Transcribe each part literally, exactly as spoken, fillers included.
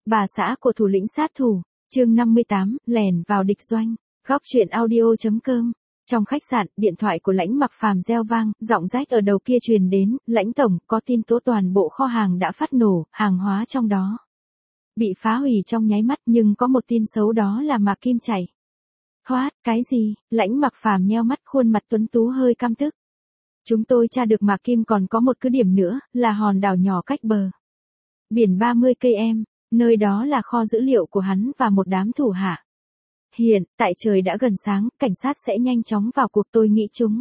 Bà xã của thủ lĩnh sát thủ, chương năm mươi tám, lẻn vào địch doanh, góc truyện audio.com. Trong khách sạn, điện thoại của Lãnh Mặc Phàm reo vang, giọng rách ở đầu kia truyền đến, Lãnh tổng, có tin tố toàn bộ kho hàng đã phát nổ, hàng hóa trong đó bị phá hủy trong nháy mắt, nhưng có một tin xấu, đó là Mạc Kim chạy thoát. Cái gì? Lãnh Mặc Phàm nheo mắt, khuôn mặt tuấn tú hơi căm tức. Chúng tôi tra được Mạc Kim còn có một cứ điểm nữa, là hòn đảo nhỏ cách bờ biển ba mươi cây em, nơi đó là kho dữ liệu của hắn và một đám thủ hạ. Hiện tại trời đã gần sáng, cảnh sát sẽ nhanh chóng vào cuộc, tôi nghĩ chúng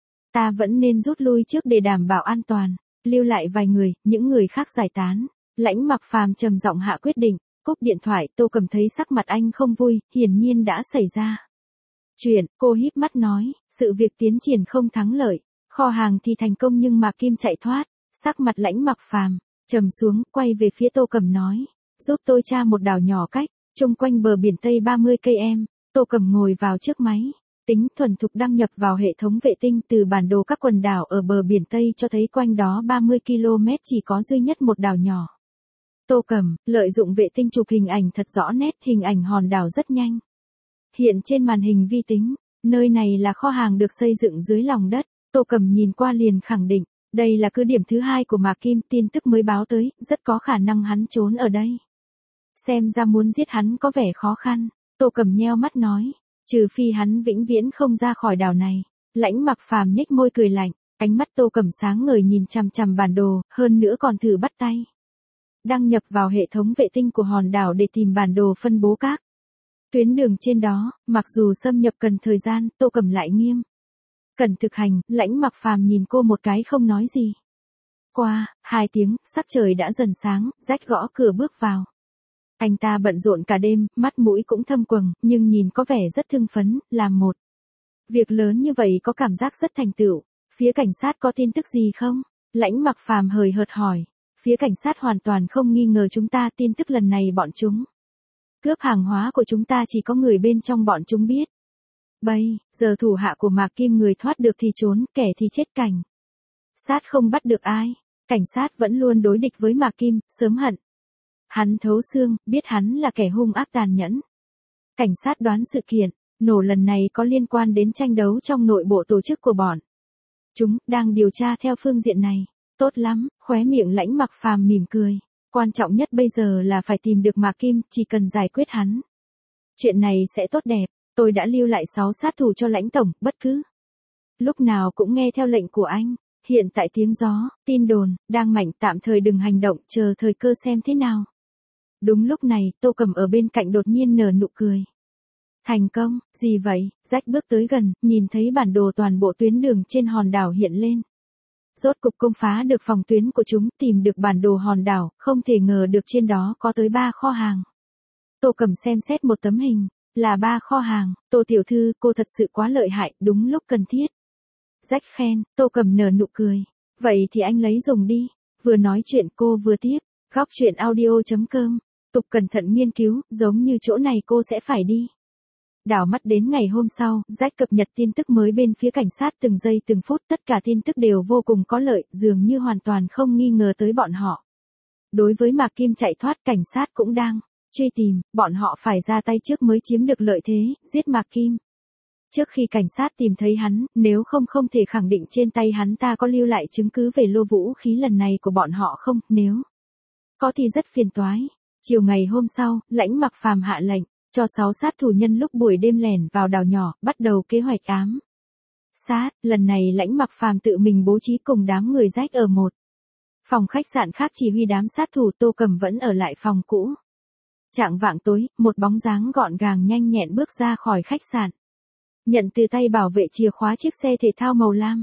ta vẫn nên rút lui trước để đảm bảo an toàn, lưu lại vài người, những người khác giải tán. Lãnh Mặc Phàm trầm giọng hạ quyết định. Cúp điện thoại, Tô Cầm thấy sắc mặt anh không vui, hiển nhiên đã xảy ra chuyện. Cô híp mắt nói, sự việc tiến triển không thắng lợi, kho hàng thì thành công nhưng Mạc Kim chạy thoát. Sắc mặt Lãnh Mặc Phàm trầm xuống, quay về phía Tô Cầm nói, giúp tôi tra một đảo nhỏ cách chung quanh bờ biển Tây ba mươi cây em. Tô Cầm ngồi vào trước máy tính, thuần thục đăng nhập vào hệ thống vệ tinh. Từ bản đồ các quần đảo ở bờ biển Tây cho thấy quanh đó ba mươi ki lô mét chỉ có duy nhất một đảo nhỏ. Tô Cầm lợi dụng vệ tinh chụp hình ảnh thật rõ nét, hình ảnh hòn đảo rất nhanh hiện trên màn hình vi tính. Nơi này là kho hàng được xây dựng dưới lòng đất. Tô Cầm nhìn qua liền khẳng định, đây là cứ điểm thứ hai của Mạc Kim. Tin tức mới báo tới, rất có khả năng hắn trốn ở đây. Xem ra muốn giết hắn có vẻ khó khăn. Tô Cầm nheo mắt nói, trừ phi hắn vĩnh viễn không ra khỏi đảo này. Lãnh Mặc Phàm nhếch môi cười lạnh, ánh mắt Tô Cầm sáng ngời nhìn chằm chằm bản đồ, hơn nữa còn thử bắt tay đăng nhập vào hệ thống vệ tinh của hòn đảo để tìm bản đồ phân bố các tuyến đường trên đó. Mặc dù xâm nhập cần thời gian, Tô Cầm lại nghiêm cần thực hành. Lãnh Mặc Phàm nhìn cô một cái không nói gì. Qua hai tiếng, sắc trời đã dần sáng, rách gõ cửa bước vào. Anh ta bận rộn cả đêm, mắt mũi cũng thâm quầng, nhưng nhìn có vẻ rất hưng phấn. Làm một việc lớn như vậy có cảm giác rất thành tựu. Phía cảnh sát có tin tức gì không? Lãnh Mặc Phàm hời hợt hỏi. Phía cảnh sát hoàn toàn không nghi ngờ chúng ta. Tin tức lần này bọn chúng cướp hàng hóa của chúng ta chỉ có người bên trong bọn chúng biết. Bây giờ thủ hạ của Mạc Kim người thoát được thì trốn, kẻ thì chết. Cảnh sát không bắt được ai. Cảnh sát vẫn luôn đối địch với Mạc Kim, sớm hận hắn thấu xương, biết hắn là kẻ hung ác tàn nhẫn. Cảnh sát đoán sự kiện nổ lần này có liên quan đến tranh đấu trong nội bộ tổ chức của bọn chúng, đang điều tra theo phương diện này. Tốt lắm, khóe miệng Lãnh Mặc Phàm mỉm cười. Quan trọng nhất bây giờ là phải tìm được Mạc Kim, chỉ cần giải quyết hắn, chuyện này sẽ tốt đẹp. Tôi đã lưu lại sáu sát thủ cho Lãnh tổng, bất cứ lúc nào cũng nghe theo lệnh của anh. Hiện tại tiếng gió, tin đồn đang mạnh, tạm thời đừng hành động, chờ thời cơ xem thế nào. Đúng lúc này, Tô Cầm ở bên cạnh đột nhiên nở nụ cười. Thành công? Gì vậy? Rách bước tới gần, nhìn thấy bản đồ toàn bộ tuyến đường trên hòn đảo hiện lên. Rốt cục công phá được phòng tuyến của chúng, tìm được bản đồ hòn đảo, không thể ngờ được trên đó có tới ba kho hàng. Tô Cầm xem xét một tấm hình, là ba kho hàng. Tô tiểu thư, cô thật sự quá lợi hại, đúng lúc cần thiết. Rách khen. Tô Cầm nở nụ cười. Vậy thì anh lấy dùng đi. Vừa nói chuyện cô vừa tiếp. Góc truyện audio.com. Tục cẩn thận nghiên cứu, giống như chỗ này cô sẽ phải đi. Đảo mắt đến ngày hôm sau, Rách cập nhật tin tức mới bên phía cảnh sát từng giây từng phút. Tất cả tin tức đều vô cùng có lợi, dường như hoàn toàn không nghi ngờ tới bọn họ. Đối với Mạc Kim chạy thoát, cảnh sát cũng đang truy tìm. Bọn họ phải ra tay trước mới chiếm được lợi thế, giết Mạc Kim trước khi cảnh sát tìm thấy hắn, nếu không không thể khẳng định trên tay hắn ta có lưu lại chứng cứ về lô vũ khí lần này của bọn họ không. Nếu có thì rất phiền toái. Chiều ngày hôm sau, Lãnh Mặc Phàm hạ lệnh cho sáu sát thủ nhân lúc buổi đêm lẻn vào đảo nhỏ, bắt đầu kế hoạch ám sát. Lần này Lãnh Mặc Phàm tự mình bố trí cùng đám người rách ở một phòng khách sạn khác chỉ huy đám sát thủ. Tô Cầm vẫn ở lại phòng cũ. Chạng vạng tối, một bóng dáng gọn gàng nhanh nhẹn bước ra khỏi khách sạn, nhận từ tay bảo vệ chìa khóa chiếc xe thể thao màu lam.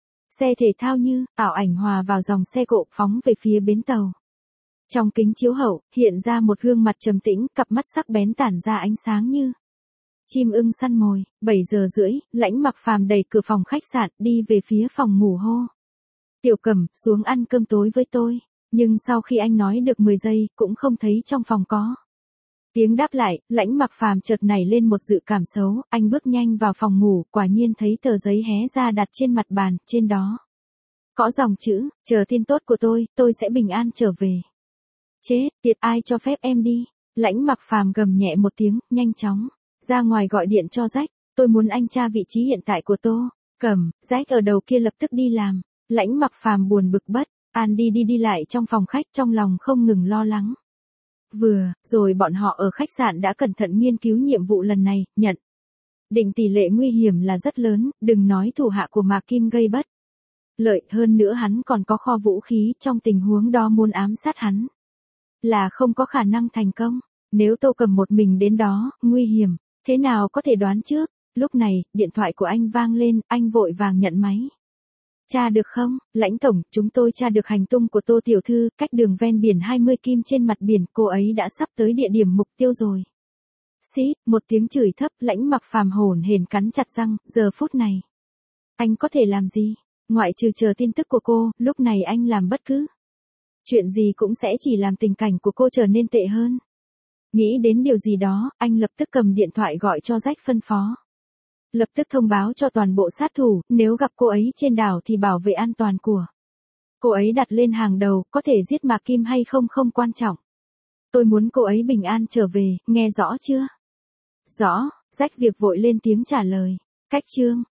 Xe thể thao như ảo ảnh hòa vào dòng xe cộ, phóng về phía bến tàu. Trong kính chiếu hậu, hiện ra một gương mặt trầm tĩnh, cặp mắt sắc bén tản ra ánh sáng như chim ưng săn mồi. bảy giờ rưỡi, Lãnh Mặc Phàm đẩy cửa phòng khách sạn, đi về phía phòng ngủ hô. Tiểu Cầm, xuống ăn cơm tối với tôi. Nhưng sau khi anh nói được mười giây, cũng không thấy trong phòng có tiếng đáp lại. Lãnh Mặc Phàm chợt nảy lên một dự cảm xấu, anh bước nhanh vào phòng ngủ, quả nhiên thấy tờ giấy hé ra đặt trên mặt bàn, trên đó có dòng chữ, chờ tin tốt của tôi, tôi sẽ bình an trở về. Chết, tiệt, ai cho phép em đi? Lãnh Mặc Phàm gầm nhẹ một tiếng, nhanh chóng ra ngoài gọi điện cho Jack, tôi muốn anh tra vị trí hiện tại của Tô Cẩm. Jack ở đầu kia lập tức đi làm. Lãnh Mặc Phàm buồn bực bất an đi đi đi lại trong phòng khách, trong lòng không ngừng lo lắng. Vừa rồi bọn họ ở khách sạn đã cẩn thận nghiên cứu nhiệm vụ lần này, nhận định tỷ lệ nguy hiểm là rất lớn, đừng nói thủ hạ của Mạc Kim gây bất lợi, hơn nữa hắn còn có kho vũ khí, trong tình huống đó muốn ám sát hắn là không có khả năng thành công. Nếu Tô Cẩm một mình đến đó, nguy hiểm thế nào có thể đoán trước. Lúc này, điện thoại của anh vang lên, anh vội vàng nhận máy. Tra được không? Lãnh tổng, chúng tôi tra được hành tung của Tô tiểu thư, cách đường ven biển hai mươi kim trên mặt biển, cô ấy đã sắp tới địa điểm mục tiêu rồi. Xít, một tiếng chửi thấp, Lãnh Mặc Phàm hổn hển cắn chặt răng, giờ phút này anh có thể làm gì? Ngoại trừ chờ tin tức của cô, lúc này anh làm bất cứ chuyện gì cũng sẽ chỉ làm tình cảnh của cô trở nên tệ hơn. Nghĩ đến điều gì đó, anh lập tức cầm điện thoại gọi cho Jack phân phó. Lập tức thông báo cho toàn bộ sát thủ, nếu gặp cô ấy trên đảo thì bảo vệ an toàn của cô ấy đặt lên hàng đầu, có thể giết Mạc Kim hay không không quan trọng. Tôi muốn cô ấy bình an trở về, nghe rõ chưa? Rõ, Jack việc vội lên tiếng trả lời. Cách chương